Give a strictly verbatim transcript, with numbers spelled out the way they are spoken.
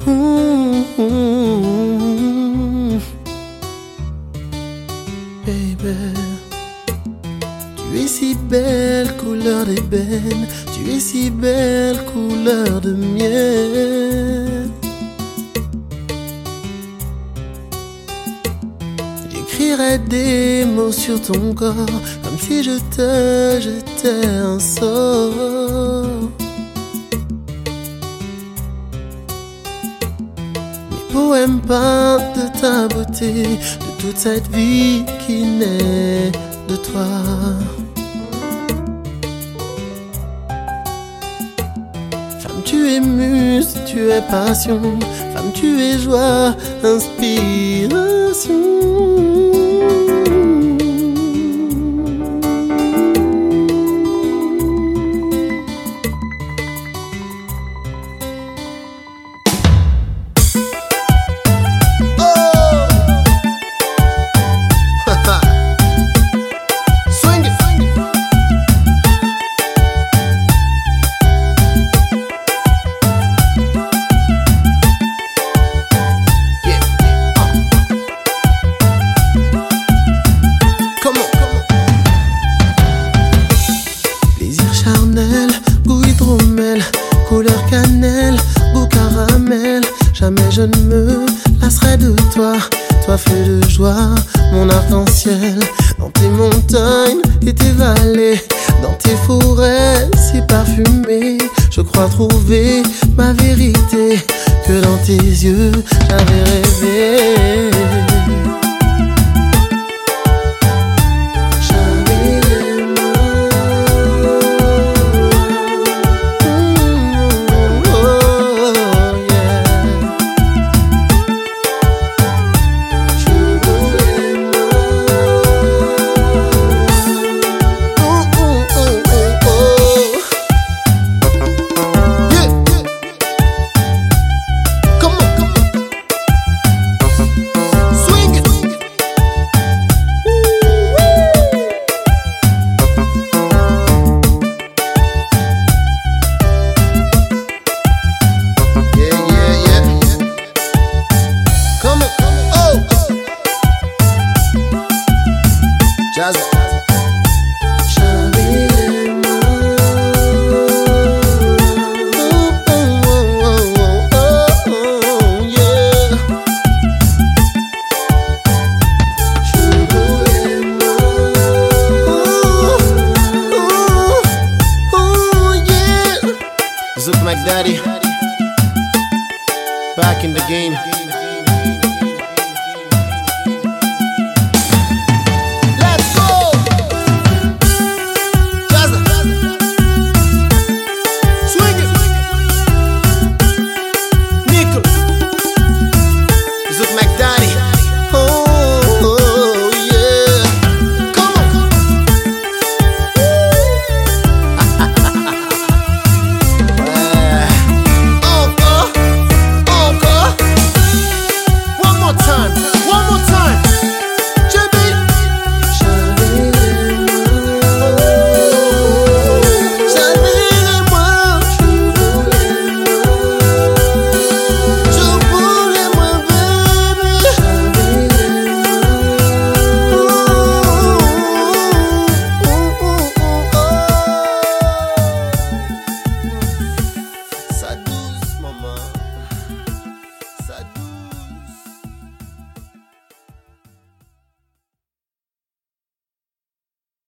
Mmh, mmh. Baby, tu es si belle, couleur d'ébène. Tu es si belle, couleur de miel. J'écrirais des mots sur ton corps, comme si je te jetais un sort. Mes poèmes parlent de ta beauté, de toute cette vie qui naît de toi. Femme, tu es muse, tu es passion. Femme, tu es joie, inspiration. Goût hydromel, couleur cannelle, goût caramel. Jamais je ne me lasserai de toi. Toi feu de joie, mon arc-en-ciel. Dans tes montagnes et tes vallées, dans tes forêts si parfumées, je crois trouver ma vérité, que dans tes yeux j'avais rêvé. Jazz. Zouk Mac Daddy, back in the game.